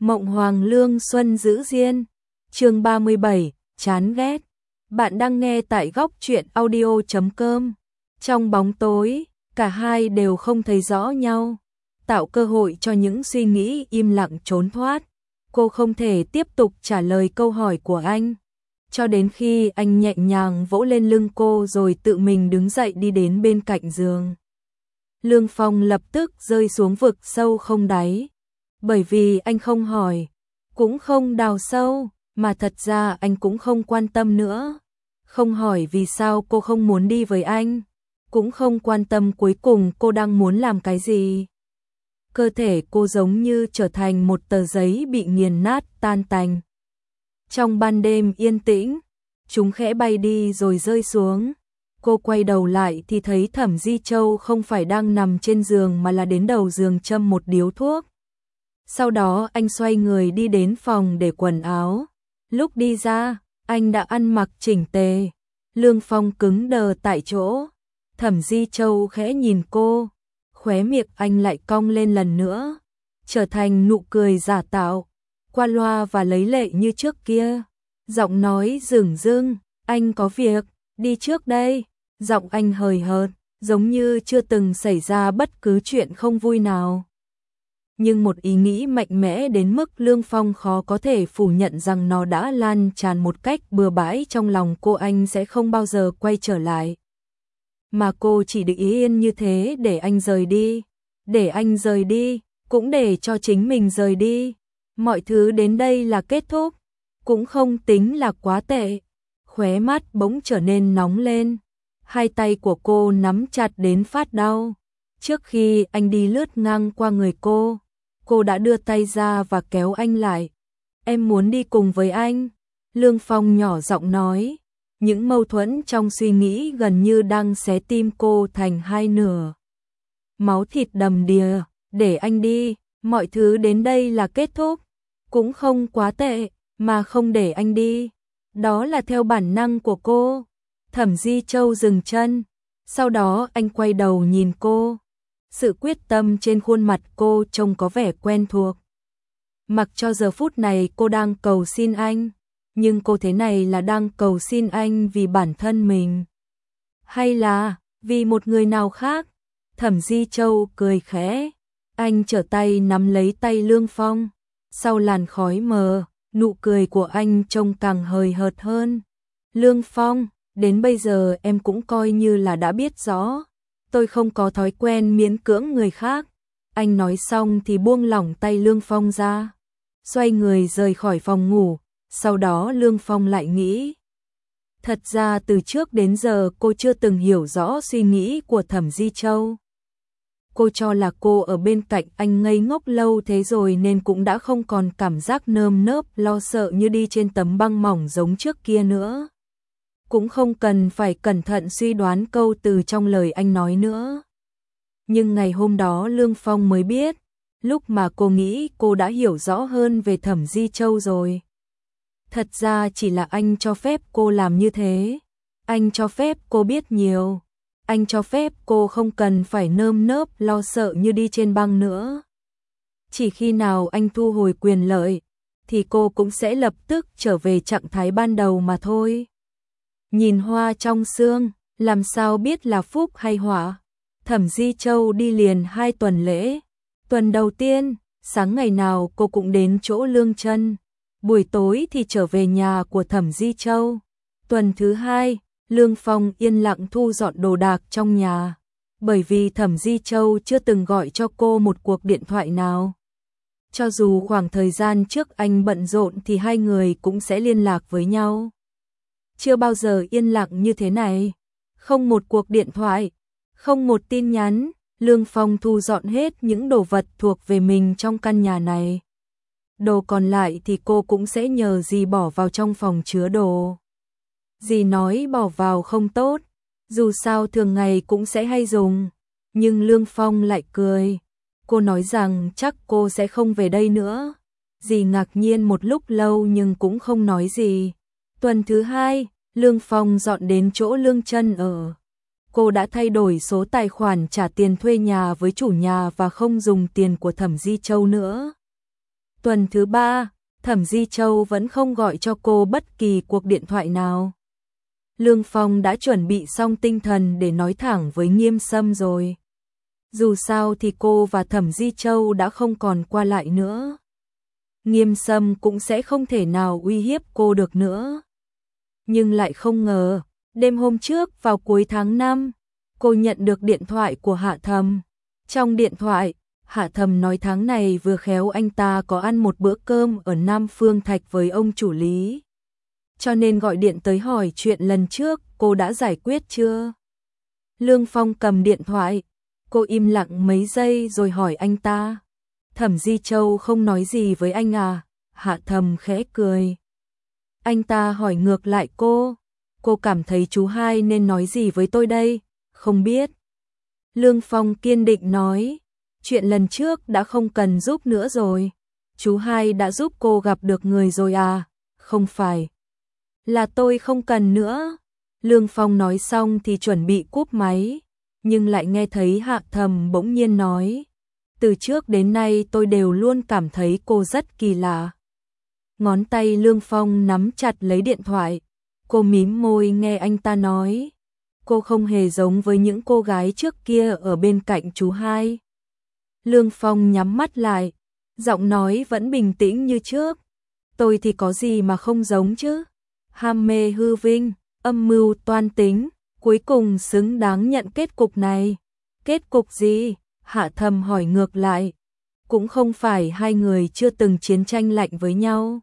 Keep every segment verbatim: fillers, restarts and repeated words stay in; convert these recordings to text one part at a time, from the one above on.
Mộng Hoàng Lương Xuân giữ riêng. Chương ba mươi bảy, chán ghét. Bạn đang nghe tại góc truyện audio chấm com. Trong bóng tối, cả hai đều không thấy rõ nhau, tạo cơ hội cho những suy nghĩ im lặng trốn thoát. Cô không thể tiếp tục trả lời câu hỏi của anh, cho đến khi anh nhẹ nhàng vỗ lên lưng cô rồi tự mình đứng dậy đi đến bên cạnh giường. Lương Phong lập tức rơi xuống vực sâu không đáy, bởi vì anh không hỏi, cũng không đào sâu, mà thật ra anh cũng không quan tâm nữa. Không hỏi vì sao cô không muốn đi với anh, cũng không quan tâm cuối cùng cô đang muốn làm cái gì. Cơ thể cô giống như trở thành một tờ giấy bị nghiền nát tan tành. Trong ban đêm yên tĩnh, chúng khẽ bay đi rồi rơi xuống. Cô quay đầu lại thì thấy Thẩm Di Châu không phải đang nằm trên giường mà là đến đầu giường châm một điếu thuốc. Sau đó anh xoay người đi đến phòng để quần áo. Lúc đi ra, anh đã ăn mặc chỉnh tề. Lương Phong cứng đờ tại chỗ. Thẩm Di Châu khẽ nhìn cô, khóe miệng anh lại cong lên lần nữa, trở thành nụ cười giả tạo, qua loa và lấy lệ như trước kia. Giọng nói dửng dưng, anh có việc, đi trước đây. Giọng anh hời hợt, giống như chưa từng xảy ra bất cứ chuyện không vui nào. Nhưng một ý nghĩ mạnh mẽ đến mức Lương Phong khó có thể phủ nhận rằng nó đã lan tràn một cách bừa bãi trong lòng cô. Anh sẽ không bao giờ quay trở lại, mà cô chỉ được yên như thế để anh rời đi, để anh rời đi, cũng để cho chính mình rời đi. Mọi thứ đến đây là kết thúc, cũng không tính là quá tệ. Khóe mắt bỗng trở nên nóng lên, hai tay của cô nắm chặt đến phát đau. Trước khi anh đi lướt ngang qua người cô, cô đã đưa tay ra và kéo anh lại. Em muốn đi cùng với anh, Lương Phong nhỏ giọng nói. Những mâu thuẫn trong suy nghĩ gần như đang xé tim cô thành hai nửa. Máu thịt đầm đìa, để anh đi, mọi thứ đến đây là kết thúc, cũng không quá tệ, mà không để anh đi, đó là theo bản năng của cô. Thẩm Di Châu dừng chân, sau đó anh quay đầu nhìn cô. Sự quyết tâm trên khuôn mặt cô trông có vẻ quen thuộc. Mặc cho giờ phút này cô đang cầu xin anh, nhưng cô thế này là đang cầu xin anh vì bản thân mình, hay là vì một người nào khác? Thẩm Di Châu cười khẽ, anh trở tay nắm lấy tay Lương Phong. Sau làn khói mờ, nụ cười của anh trông càng hời hợt hơn. Lương Phong, đến bây giờ em cũng coi như là đã biết rõ, tôi không có thói quen miễn cưỡng người khác. Anh nói xong thì buông lỏng tay Lương Phong ra, xoay người rời khỏi phòng ngủ. Sau đó Lương Phong lại nghĩ, thật ra từ trước đến giờ cô chưa từng hiểu rõ suy nghĩ của Thẩm Di Châu. Cô cho là cô ở bên cạnh anh ngây ngốc lâu thế rồi nên cũng đã không còn cảm giác nơm nớp lo sợ như đi trên tấm băng mỏng giống trước kia nữa. Cũng không cần phải cẩn thận suy đoán câu từ trong lời anh nói nữa. Nhưng ngày hôm đó Lương Phong mới biết, lúc mà cô nghĩ cô đã hiểu rõ hơn về Thẩm Di Châu rồi. Thật ra chỉ là anh cho phép cô làm như thế. Anh cho phép cô biết nhiều. Anh cho phép cô không cần phải nơm nớp lo sợ như đi trên băng nữa. Chỉ khi nào anh thu hồi quyền lợi, thì cô cũng sẽ lập tức trở về trạng thái ban đầu mà thôi. Nhìn hoa trong sương, làm sao biết là phúc hay họa? Thẩm Di Châu đi liền hai tuần lễ. Tuần đầu tiên, sáng ngày nào cô cũng đến chỗ Lương Chân, buổi tối thì trở về nhà của Thẩm Di Châu. Tuần thứ hai, Lương Phong yên lặng thu dọn đồ đạc trong nhà, bởi vì Thẩm Di Châu chưa từng gọi cho cô một cuộc điện thoại nào. Cho dù khoảng thời gian trước anh bận rộn thì hai người cũng sẽ liên lạc với nhau. Chưa bao giờ yên lặng như thế này, không một cuộc điện thoại, không một tin nhắn. Lương Phong thu dọn hết những đồ vật thuộc về mình trong căn nhà này. Đồ còn lại thì cô cũng sẽ nhờ dì bỏ vào trong phòng chứa đồ. Dì nói bỏ vào không tốt, dù sao thường ngày cũng sẽ hay dùng. Nhưng Lương Phong lại cười. Cô nói rằng chắc cô sẽ không về đây nữa. Dì ngạc nhiên một lúc lâu nhưng cũng không nói gì. Tuần thứ hai, Lương Phong dọn đến chỗ Lương Chân ở. Cô đã thay đổi số tài khoản trả tiền thuê nhà với chủ nhà và không dùng tiền của Thẩm Di Châu nữa. Tuần thứ ba, Thẩm Di Châu vẫn không gọi cho cô bất kỳ cuộc điện thoại nào. Lương Phong đã chuẩn bị xong tinh thần để nói thẳng với Nghiêm Sâm rồi. Dù sao thì cô và Thẩm Di Châu đã không còn qua lại nữa. Nghiêm Sâm cũng sẽ không thể nào uy hiếp cô được nữa. Nhưng lại không ngờ, đêm hôm trước vào cuối tháng năm, cô nhận được điện thoại của Hạ Thầm. Trong điện thoại, Hạ Thầm nói tháng này vừa khéo anh ta có ăn một bữa cơm ở Nam Phương Thạch với ông chủ Lý. Cho nên gọi điện tới hỏi chuyện lần trước cô đã giải quyết chưa. Lương Phong cầm điện thoại, cô im lặng mấy giây rồi hỏi anh ta. Thẩm Di Châu không nói gì với anh à? Hạ Thầm khẽ cười. Anh ta hỏi ngược lại cô. Cô cảm thấy chú hai nên nói gì với tôi đây? Không biết. Lương Phong kiên định nói. Chuyện lần trước đã không cần giúp nữa rồi. Chú hai đã giúp cô gặp được người rồi à? Không phải. Là tôi không cần nữa. Lương Phong nói xong thì chuẩn bị cúp máy. Nhưng lại nghe thấy Hạ Thầm bỗng nhiên nói. Từ trước đến nay tôi đều luôn cảm thấy cô rất kỳ lạ. Ngón tay Lương Phong nắm chặt lấy điện thoại. Cô mím môi nghe anh ta nói. Cô không hề giống với những cô gái trước kia ở bên cạnh chú hai. Lương Phong nhắm mắt lại. Giọng nói vẫn bình tĩnh như trước. Tôi thì có gì mà không giống chứ. Ham mê hư vinh, âm mưu toan tính. Cuối cùng xứng đáng nhận kết cục này. Kết cục gì? Hạ Thầm hỏi ngược lại. Cũng không phải hai người chưa từng chiến tranh lạnh với nhau.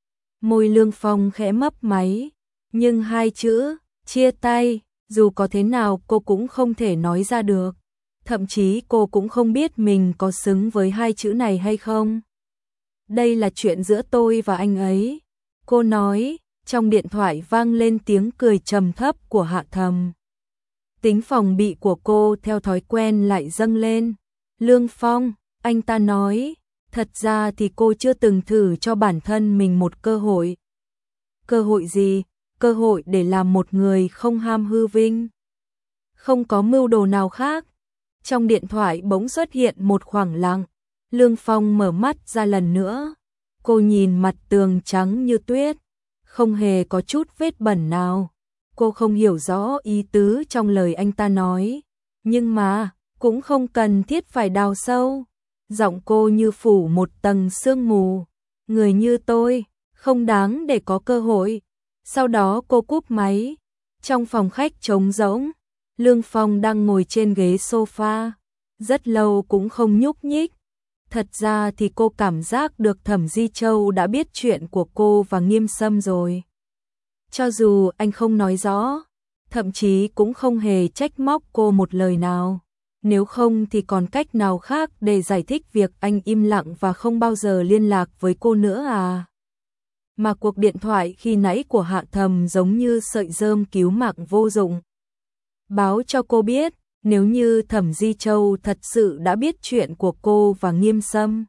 Môi Lương Phong khẽ mấp máy. Nhưng hai chữ, chia tay, dù có thế nào cô cũng không thể nói ra được. Thậm chí cô cũng không biết mình có xứng với hai chữ này hay không. Đây là chuyện giữa tôi và anh ấy. Cô nói, trong điện thoại vang lên tiếng cười trầm thấp của Hạ Thầm. Tính phòng bị của cô theo thói quen lại dâng lên. Lương Phong, anh ta nói, thật ra thì cô chưa từng thử cho bản thân mình một cơ hội. Cơ hội gì? Cơ hội để làm một người không ham hư vinh. Không có mưu đồ nào khác. Trong điện thoại bỗng xuất hiện một khoảng lặng. Lương Phong mở mắt ra lần nữa. Cô nhìn mặt tường trắng như tuyết. Không hề có chút vết bẩn nào. Cô không hiểu rõ ý tứ trong lời anh ta nói. Nhưng mà, cũng không cần thiết phải đào sâu. Giọng cô như phủ một tầng sương mù. Người như tôi, không đáng để có cơ hội. Sau đó cô cúp máy. Trong phòng khách trống rỗng, Lương Phong đang ngồi trên ghế sofa. Rất lâu cũng không nhúc nhích. Thật ra thì cô cảm giác được Thẩm Di Châu đã biết chuyện của cô và Nghiêm Sâm rồi. Cho dù anh không nói rõ, thậm chí cũng không hề trách móc cô một lời nào. Nếu không thì còn cách nào khác để giải thích việc anh im lặng và không bao giờ liên lạc với cô nữa à? Mà cuộc điện thoại khi nãy của Hạ Thầm giống như sợi rơm cứu mạng vô dụng. Báo cho cô biết, nếu như Thẩm Di Châu thật sự đã biết chuyện của cô và Nghiêm Sâm,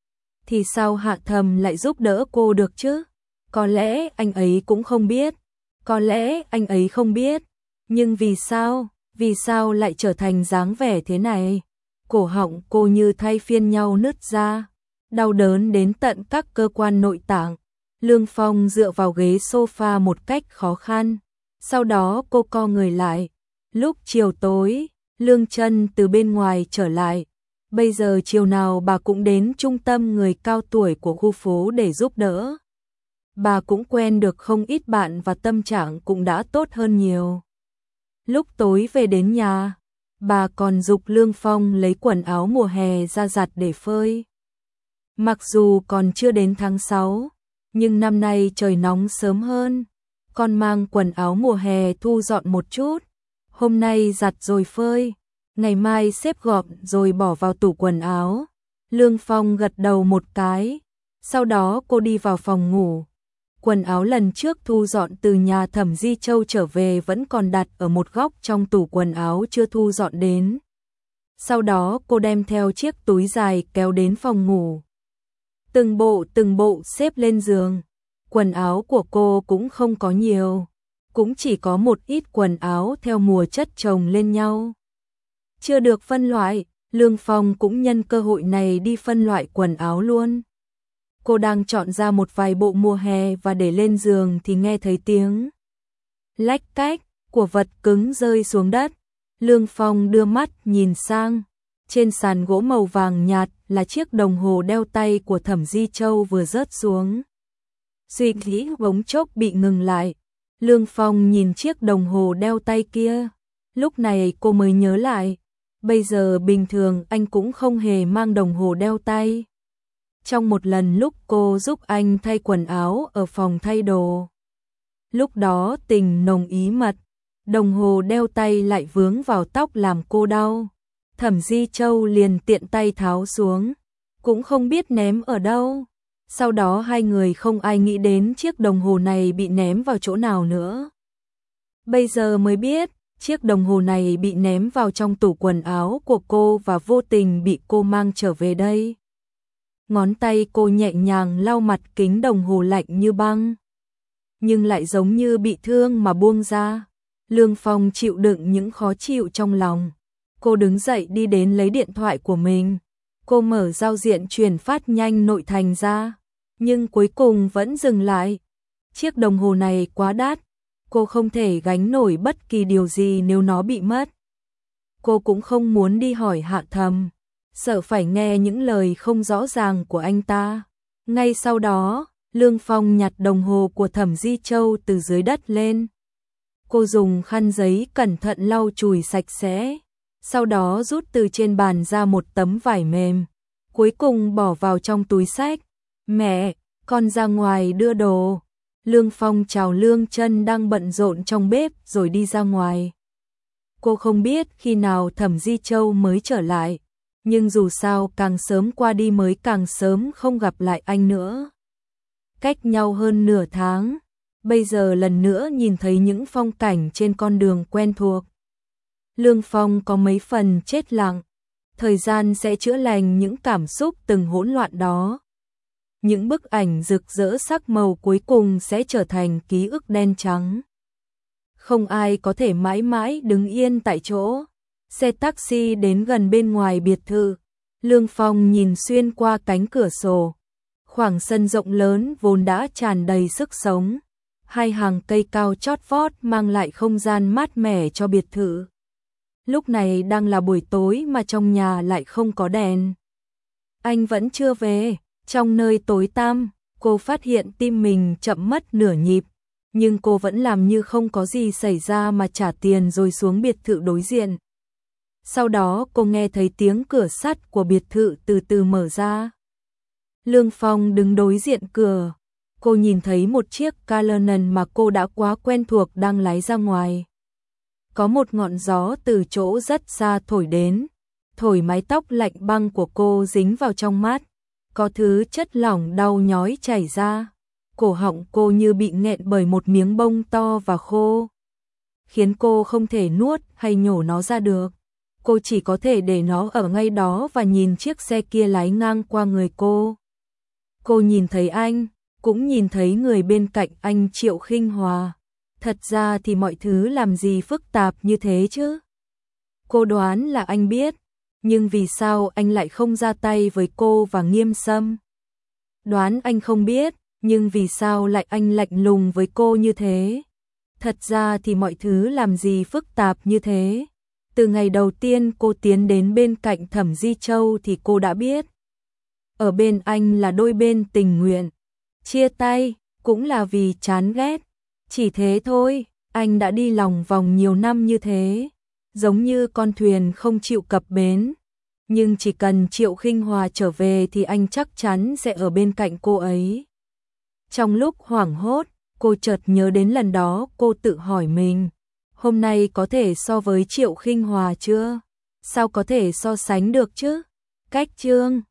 thì sao Hạ Thầm lại giúp đỡ cô được chứ? Có lẽ anh ấy cũng không biết. Có lẽ anh ấy không biết. Nhưng vì sao? Vì sao lại trở thành dáng vẻ thế này? Cổ họng cô như thay phiên nhau nứt ra. Đau đớn đến tận các cơ quan nội tạng. Lương Phong dựa vào ghế sofa một cách khó khăn. Sau đó cô co người lại. Lúc chiều tối, Lương Trân từ bên ngoài trở lại. Bây giờ chiều nào bà cũng đến trung tâm người cao tuổi của khu phố để giúp đỡ. Bà cũng quen được không ít bạn và tâm trạng cũng đã tốt hơn nhiều. Lúc tối về đến nhà, bà còn giục Lương Phong lấy quần áo mùa hè ra giặt để phơi. Mặc dù còn chưa đến tháng sáu, nhưng năm nay trời nóng sớm hơn. Con mang quần áo mùa hè thu dọn một chút. Hôm nay giặt rồi phơi, ngày mai xếp gọn rồi bỏ vào tủ quần áo. Lương Phong gật đầu một cái. Sau đó cô đi vào phòng ngủ. Quần áo lần trước thu dọn từ nhà Thẩm Di Châu trở về vẫn còn đặt ở một góc trong tủ quần áo chưa thu dọn đến. Sau đó cô đem theo chiếc túi dài kéo đến phòng ngủ. Từng bộ từng bộ xếp lên giường. Quần áo của cô cũng không có nhiều. Cũng chỉ có một ít quần áo theo mùa chất chồng lên nhau. Chưa được phân loại, Lương Phong cũng nhân cơ hội này đi phân loại quần áo luôn. Cô đang chọn ra một vài bộ mùa hè và để lên giường thì nghe thấy tiếng lách cách của vật cứng rơi xuống đất. Lương Phong đưa mắt nhìn sang, trên sàn gỗ màu vàng nhạt là chiếc đồng hồ đeo tay của Thẩm Di Châu vừa rớt xuống. Suy nghĩ bỗng chốc bị ngừng lại. Lương Phong nhìn chiếc đồng hồ đeo tay kia, lúc này cô mới nhớ lại, bây giờ bình thường anh cũng không hề mang đồng hồ đeo tay. Trong một lần lúc cô giúp anh thay quần áo ở phòng thay đồ, lúc đó tình nồng ý mật, đồng hồ đeo tay lại vướng vào tóc làm cô đau. Thẩm Di Châu liền tiện tay tháo xuống, cũng không biết ném ở đâu. Sau đó hai người không ai nghĩ đến chiếc đồng hồ này bị ném vào chỗ nào nữa. Bây giờ mới biết, chiếc đồng hồ này bị ném vào trong tủ quần áo của cô và vô tình bị cô mang trở về đây. Ngón tay cô nhẹ nhàng lau mặt kính đồng hồ lạnh như băng, nhưng lại giống như bị thương mà buông ra. Lương Phong chịu đựng những khó chịu trong lòng. Cô đứng dậy đi đến lấy điện thoại của mình. Cô mở giao diện truyền phát nhanh nội thành ra, nhưng cuối cùng vẫn dừng lại. Chiếc đồng hồ này quá đắt, cô không thể gánh nổi bất kỳ điều gì nếu nó bị mất. Cô cũng không muốn đi hỏi Hạ Thầm, sợ phải nghe những lời không rõ ràng của anh ta. Ngay sau đó, Lương Phong nhặt đồng hồ của Thẩm Di Châu từ dưới đất lên. Cô dùng khăn giấy cẩn thận lau chùi sạch sẽ, sau đó rút từ trên bàn ra một tấm vải mềm, cuối cùng bỏ vào trong túi xách. Mẹ, con ra ngoài đưa đồ. Lương Phong chào Lương Chân đang bận rộn trong bếp rồi đi ra ngoài. Cô không biết khi nào Thẩm Di Châu mới trở lại, nhưng dù sao càng sớm qua đi mới càng sớm không gặp lại anh nữa. Cách nhau hơn nửa tháng, bây giờ lần nữa nhìn thấy những phong cảnh trên con đường quen thuộc. Lương Phong có mấy phần chết lặng, thời gian sẽ chữa lành những cảm xúc từng hỗn loạn đó. Những bức ảnh rực rỡ sắc màu cuối cùng sẽ trở thành ký ức đen trắng. Không ai có thể mãi mãi đứng yên tại chỗ. Xe taxi đến gần bên ngoài biệt thự. Lương Phong nhìn xuyên qua cánh cửa sổ. Khoảng sân rộng lớn vốn đã tràn đầy sức sống. Hai hàng cây cao chót vót mang lại không gian mát mẻ cho biệt thự. Lúc này đang là buổi tối mà trong nhà lại không có đèn. Anh vẫn chưa về. Trong nơi tối tăm, cô phát hiện tim mình chậm mất nửa nhịp, nhưng cô vẫn làm như không có gì xảy ra mà trả tiền rồi xuống biệt thự đối diện. Sau đó cô nghe thấy tiếng cửa sắt của biệt thự từ từ mở ra. Lương Phong đứng đối diện cửa, cô nhìn thấy một chiếc Cullinan mà cô đã quá quen thuộc đang lái ra ngoài. Có một ngọn gió từ chỗ rất xa thổi đến, thổi mái tóc lạnh băng của cô dính vào trong mắt. Có thứ chất lỏng đau nhói chảy ra, cổ họng cô như bị nghẹn bởi một miếng bông to và khô, khiến cô không thể nuốt hay nhổ nó ra được. Cô chỉ có thể để nó ở ngay đó và nhìn chiếc xe kia lái ngang qua người cô. Cô nhìn thấy anh, cũng nhìn thấy người bên cạnh anh, Triệu Khinh Hòa. Thật ra thì mọi thứ làm gì phức tạp như thế chứ? Cô đoán là anh biết. Nhưng vì sao anh lại không ra tay với cô và Nghiêm Sâm? Đoán anh không biết, nhưng vì sao lại anh lạnh lùng với cô như thế? Thật ra thì mọi thứ làm gì phức tạp như thế? Từ ngày đầu tiên cô tiến đến bên cạnh Thẩm Di Châu thì cô đã biết. Ở bên anh là đôi bên tình nguyện. Chia tay, cũng là vì chán ghét. Chỉ thế thôi, anh đã đi lòng vòng nhiều năm như thế. Giống như con thuyền không chịu cập bến. Nhưng chỉ cần Triệu Khinh Hòa trở về thì anh chắc chắn sẽ ở bên cạnh cô ấy. Trong lúc hoảng hốt, cô chợt nhớ đến lần đó cô tự hỏi mình. Hôm nay có thể so với Triệu Khinh Hòa chưa? Sao có thể so sánh được chứ? Cách chương